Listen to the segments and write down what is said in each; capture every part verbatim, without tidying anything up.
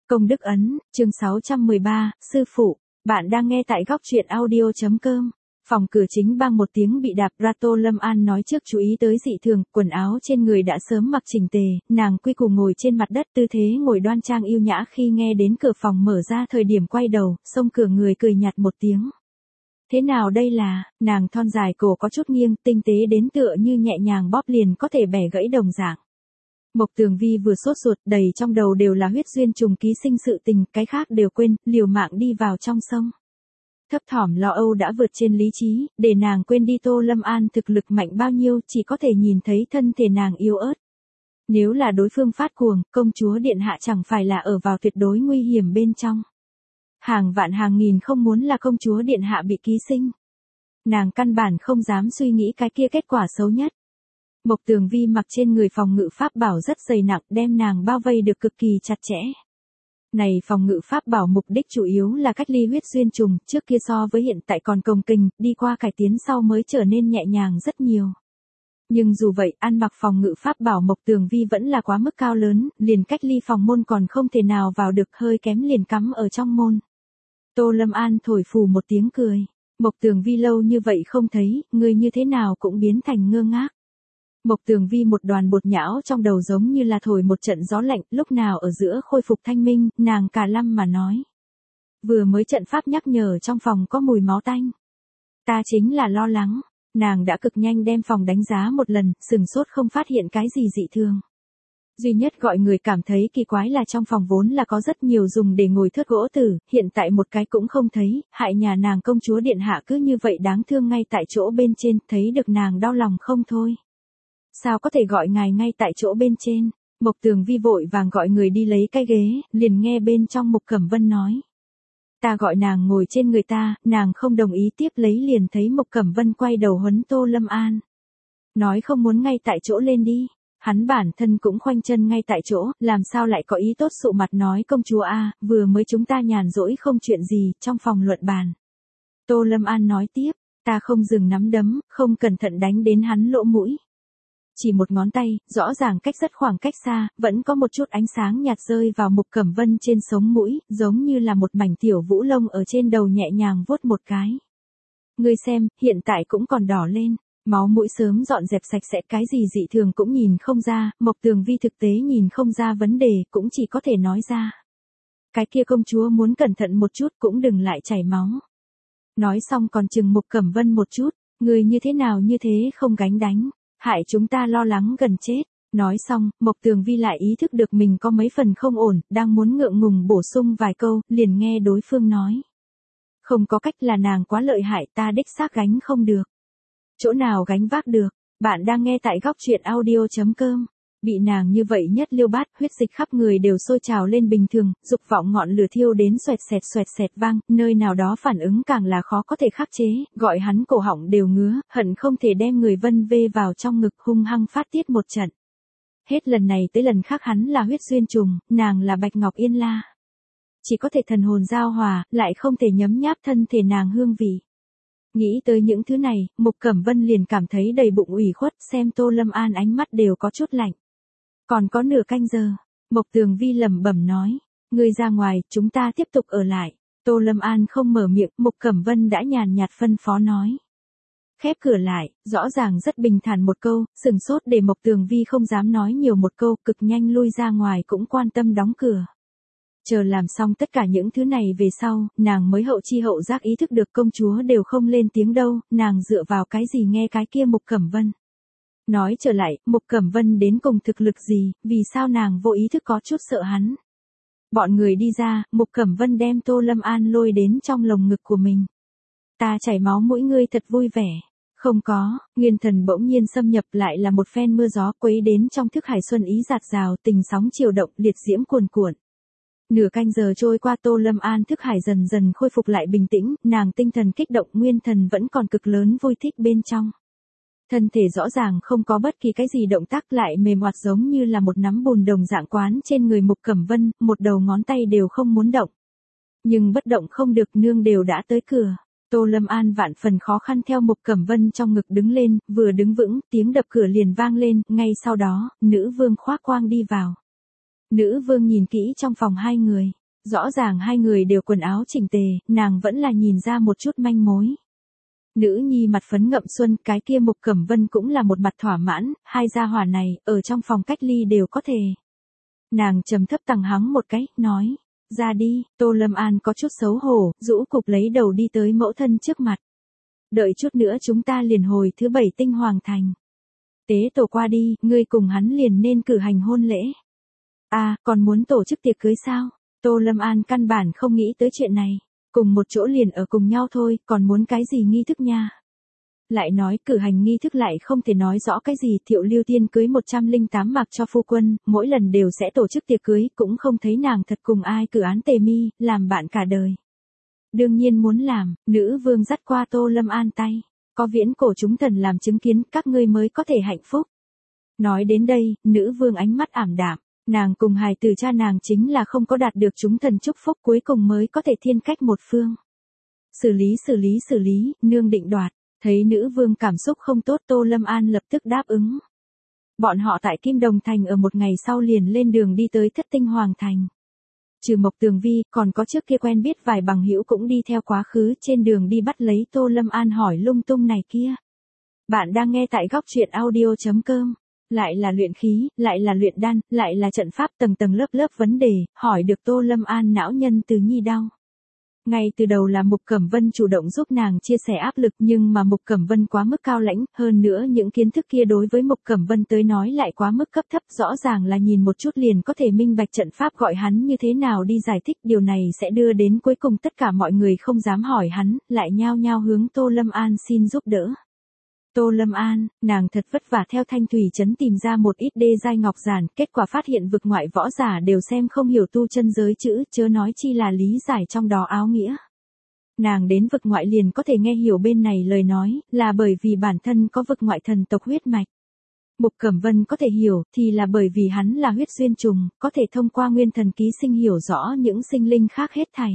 Công đức ấn, chương sáu trăm mười ba, sư phụ, bạn đang nghe tại góc truyện audio.com. Phòng cửa chính bang một tiếng bị đạp ra. Tô Lâm An nói trước chú ý tới dị thường, quần áo trên người đã sớm mặc chỉnh tề, nàng quy củ ngồi trên mặt đất, tư thế ngồi đoan trang yêu nhã. Khi nghe đến cửa phòng mở ra thời điểm quay đầu, xông cửa người cười nhạt một tiếng. Thế nào đây là, nàng thon dài cổ có chút nghiêng, tinh tế đến tựa như nhẹ nhàng bóp liền có thể bẻ gãy đồng dạng. Mộc Tường Vi vừa sốt ruột, đầy trong đầu đều là huyết duyên trùng ký sinh sự tình, cái khác đều quên, liều mạng đi vào trong sông. Thấp thỏm lo âu đã vượt trên lý trí, để nàng quên đi Tô Lâm An thực lực mạnh bao nhiêu, chỉ có thể nhìn thấy thân thể nàng yếu ớt. Nếu là đối phương phát cuồng, công chúa điện hạ chẳng phải là ở vào tuyệt đối nguy hiểm bên trong. Hàng vạn hàng nghìn không muốn là công chúa điện hạ bị ký sinh. Nàng căn bản không dám suy nghĩ cái kia kết quả xấu nhất. Mộc Tường Vi mặc trên người phòng ngự pháp bảo rất dày nặng, đem nàng bao vây được cực kỳ chặt chẽ. Này phòng ngự pháp bảo mục đích chủ yếu là cách ly huyết duyên trùng, trước kia so với hiện tại còn cồng kềnh, đi qua cải tiến sau mới trở nên nhẹ nhàng rất nhiều. Nhưng dù vậy, ăn mặc phòng ngự pháp bảo Mộc Tường Vi vẫn là quá mức cao lớn, liền cách ly phòng môn còn không thể nào vào được, hơi kém liền cắm ở trong môn. Tô Lâm An thổi phù một tiếng cười. Mộc Tường Vi lâu như vậy không thấy, người như thế nào cũng biến thành ngơ ngác. Mộc Tường Vi một đoàn bột nhão trong đầu giống như là thổi một trận gió lạnh, lúc nào ở giữa khôi phục thanh minh, nàng cả lăm mà nói. Vừa mới trận pháp nhắc nhở trong phòng có mùi máu tanh. Ta chính là lo lắng, nàng đã cực nhanh đem phòng đánh giá một lần, sừng sốt không phát hiện cái gì dị thường. Duy nhất gọi người cảm thấy kỳ quái là trong phòng vốn là có rất nhiều dùng để ngồi thớt gỗ tử, hiện tại một cái cũng không thấy, hại nhà nàng công chúa điện hạ cứ như vậy đáng thương ngay tại chỗ bên trên, thấy được nàng đau lòng không thôi. Sao có thể gọi ngài ngay tại chỗ bên trên? Mộc Tường Vi vội vàng gọi người đi lấy cái ghế, liền nghe bên trong Mục Cẩm Vân nói. Ta gọi nàng ngồi trên người ta, nàng không đồng ý, tiếp lấy liền thấy Mộc Cẩm Vân quay đầu huấn Tô Lâm An. Nói không muốn ngay tại chỗ lên đi. Hắn bản thân cũng khoanh chân ngay tại chỗ, làm sao lại có ý tốt sụ mặt nói công chúa a, vừa mới chúng ta nhàn rỗi không chuyện gì, trong phòng luận bàn. Tô Lâm An nói tiếp, ta không dừng nắm đấm, không cẩn thận đánh đến hắn lỗ mũi. Chỉ một ngón tay, rõ ràng cách rất khoảng cách xa, vẫn có một chút ánh sáng nhạt rơi vào Mục Cẩm Vân trên sống mũi, giống như là một mảnh tiểu vũ lông ở trên đầu nhẹ nhàng vuốt một cái. Ngươi xem, hiện tại cũng còn đỏ lên, máu mũi sớm dọn dẹp sạch sẽ, cái gì dị thường cũng nhìn không ra, Mộc Tường Vi thực tế nhìn không ra vấn đề, cũng chỉ có thể nói ra. Cái kia công chúa muốn cẩn thận một chút, cũng đừng lại chảy máu. Nói xong còn chừng Mục Cẩm Vân một chút, người như thế nào như thế không gánh đánh. Hại chúng ta lo lắng gần chết. Nói xong, Mộc Tường Vi lại ý thức được mình có mấy phần không ổn, đang muốn ngượng ngùng bổ sung vài câu, liền nghe đối phương nói. Không có cách, là nàng quá lợi hại, ta đích xác gánh không được. Chỗ nào gánh vác được, bạn đang nghe tại góc truyện audio.com. Bị nàng như vậy nhất liêu bát, huyết dịch khắp người đều sôi trào lên bình thường, dục vọng ngọn lửa thiêu đến xoẹt xẹt xoẹt xẹt vang, nơi nào đó phản ứng càng là khó có thể khắc chế, gọi hắn cổ họng đều ngứa, hận không thể đem người vân vê vào trong ngực hung hăng phát tiết một trận. Hết lần này tới lần khác hắn là huyết duyên trùng, nàng là Bạch Ngọc Yên La. Chỉ có thể thần hồn giao hòa, lại không thể nhấm nháp thân thể nàng hương vị. Nghĩ tới những thứ này, Mục Cẩm Vân liền cảm thấy đầy bụng ủy khuất, xem Tô Lâm An ánh mắt đều có chút lạnh. Còn có nửa canh giờ, Mộc Tường Vi lẩm bẩm nói, ngươi ra ngoài, chúng ta tiếp tục ở lại. Tô Lâm An không mở miệng, Mục Cẩm Vân đã nhàn nhạt phân phó nói. Khép cửa lại, rõ ràng rất bình thản một câu, sừng sốt để Mộc Tường Vi không dám nói nhiều một câu, cực nhanh lui ra ngoài cũng quan tâm đóng cửa. Chờ làm xong tất cả những thứ này về sau, nàng mới hậu chi hậu giác ý thức được công chúa đều không lên tiếng đâu, nàng dựa vào cái gì nghe cái kia Mục Cẩm Vân. Nói trở lại, Mục Cẩm Vân đến cùng thực lực gì, vì sao nàng vô ý thức có chút sợ hắn. Bọn người đi ra, Mục Cẩm Vân đem Tô Lâm An lôi đến trong lồng ngực của mình. Ta chảy máu mũi ngươi thật vui vẻ. Không có, nguyên thần bỗng nhiên xâm nhập, lại là một phen mưa gió quấy đến trong thức hải xuân ý giạt rào, tình sóng chiều động, liệt diễm cuồn cuộn. Nửa canh giờ trôi qua, Tô Lâm An thức hải dần dần khôi phục lại bình tĩnh, nàng tinh thần kích động, nguyên thần vẫn còn cực lớn vui thích bên trong. Thân thể rõ ràng không có bất kỳ cái gì động tác, lại mềm oặt giống như là một nắm bùn đồng dạng quán trên người Mục Cẩm Vân, một đầu ngón tay đều không muốn động. Nhưng bất động không được, nương đều đã tới cửa. Tô Lâm An vạn phần khó khăn theo Mục Cẩm Vân trong ngực đứng lên, vừa đứng vững, tiếng đập cửa liền vang lên, ngay sau đó, nữ vương khoác quang đi vào. Nữ vương nhìn kỹ trong phòng hai người, Rõ ràng hai người đều quần áo chỉnh tề, nàng vẫn là nhìn ra một chút manh mối. Nữ nhi mặt phấn ngậm xuân, cái kia Mục Cẩm Vân cũng là một mặt thỏa mãn, hai gia hỏa này, ở trong phòng cách ly đều có thể. Nàng trầm thấp tằng hắng một cái, nói, ra đi. Tô Lâm An có chút xấu hổ, rũ cục lấy đầu đi tới mẫu thân trước mặt. Đợi chút nữa chúng ta liền hồi thứ bảy tinh hoàng thành. Tế tổ qua đi, ngươi cùng hắn liền nên cử hành hôn lễ. À, còn muốn tổ chức tiệc cưới sao? Tô Lâm An căn bản không nghĩ tới chuyện này. Cùng một chỗ liền ở cùng nhau thôi, còn muốn cái gì nghi thức nha? Lại nói cử hành nghi thức lại không thể nói rõ cái gì. Thiệu Lưu Tiên cưới một trăm lẻ tám mặc cho phu quân, mỗi lần đều sẽ tổ chức tiệc cưới, cũng không thấy nàng thật cùng ai cử án tề mi, làm bạn cả đời. Đương nhiên muốn làm. Nữ vương dắt qua Tô Lâm An tay. Có viễn cổ chúng thần làm chứng kiến, các ngươi mới có thể hạnh phúc. Nói đến đây, nữ vương ánh mắt ảm đạm. Nàng cùng hài tử cha nàng chính là không có đạt được chúng thần chúc phúc, cuối cùng mới có thể thiên cách một phương. Xử lý xử lý xử lý, nương định đoạt. Thấy nữ vương cảm xúc không tốt, Tô Lâm An lập tức đáp ứng. Bọn họ tại Kim Đồng Thành ở một ngày sau liền lên đường đi tới Thất Tinh Hoàng Thành. Trừ Mộc Tường Vi, còn có trước kia quen biết vài bằng hữu cũng đi theo quá khứ, trên đường đi bắt lấy Tô Lâm An hỏi lung tung này kia. Bạn đang nghe tại góc truyện audio chấm com. Lại là luyện khí, lại là luyện đan, lại là trận pháp, tầng tầng lớp lớp vấn đề, hỏi được Tô Lâm An não nhân từ nhi đau. Ngay từ đầu là Mục Cẩm Vân chủ động giúp nàng chia sẻ áp lực, nhưng mà Mục Cẩm Vân quá mức cao lãnh, hơn nữa những kiến thức kia đối với Mục Cẩm Vân tới nói lại quá mức cấp thấp, rõ ràng là nhìn một chút liền có thể minh bạch trận pháp, gọi hắn như thế nào đi giải thích, điều này sẽ đưa đến cuối cùng tất cả mọi người không dám hỏi hắn, lại nhao nhao hướng Tô Lâm An xin giúp đỡ. Tô Lâm An, nàng thật vất vả theo Thanh Thủy Trấn tìm ra một ít đê giai ngọc giản, kết quả phát hiện vực ngoại võ giả đều xem không hiểu tu chân giới chữ, chớ nói chi là lý giải trong đó áo nghĩa. Nàng đến vực ngoại liền có thể nghe hiểu bên này lời nói, là bởi vì bản thân có vực ngoại thần tộc huyết mạch. Mục Cẩm Vân có thể hiểu, thì là bởi vì hắn là huyết duyên trùng, có thể thông qua nguyên thần ký sinh hiểu rõ những sinh linh khác hết thảy.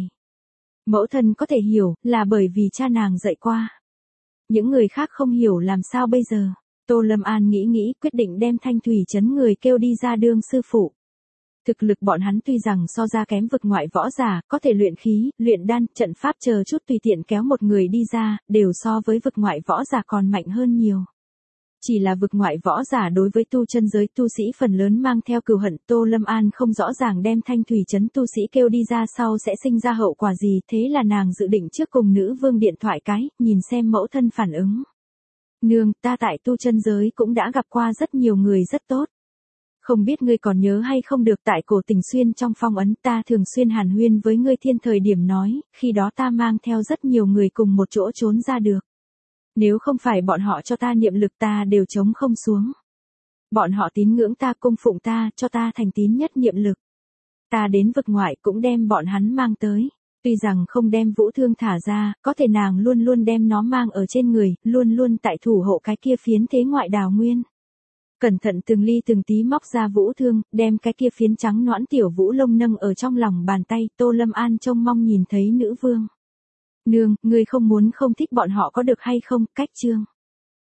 Mẫu thân có thể hiểu, là bởi vì cha nàng dạy qua. Những người khác không hiểu làm sao bây giờ. Tô Lâm An nghĩ nghĩ, quyết định đem Thanh Thủy Trấn người kêu đi ra đương sư phụ. Thực lực bọn hắn tuy rằng so ra kém vực ngoại võ giả, có thể luyện khí, luyện đan, trận pháp chờ chút tùy tiện kéo một người đi ra, đều so với vực ngoại võ giả còn mạnh hơn nhiều. Chỉ là vực ngoại võ giả đối với tu chân giới tu sĩ phần lớn mang theo cừu hận, Tô Lâm An không rõ ràng đem Thanh Thủy Trấn tu sĩ kêu đi ra sau sẽ sinh ra hậu quả gì, thế là nàng dự định trước cùng nữ vương điện thoại cái, nhìn xem mẫu thân phản ứng. Nương, ta tại tu chân giới cũng đã gặp qua rất nhiều người rất tốt. Không biết ngươi còn nhớ hay không được, tại Cổ Tình Xuyên trong phong ấn ta thường xuyên hàn huyên với ngươi thiên thời điểm nói, khi đó ta mang theo rất nhiều người cùng một chỗ trốn ra được. Nếu không phải bọn họ cho ta niệm lực ta đều chống không xuống. Bọn họ tín ngưỡng ta, cung phụng ta, cho ta thành tín nhất niệm lực. Ta đến vực ngoại cũng đem bọn hắn mang tới. Tuy rằng không đem vũ thương thả ra, có thể nàng luôn luôn đem nó mang ở trên người, luôn luôn tại thủ hộ cái kia phiến thế ngoại đào nguyên. Cẩn thận từng ly từng tí móc ra vũ thương, đem cái kia phiến trắng nõn tiểu vũ lông nâng ở trong lòng bàn tay. Tô Lâm An trông mong nhìn thấy nữ vương. Nương, ngươi không muốn không thích bọn họ có được hay không, cách chương.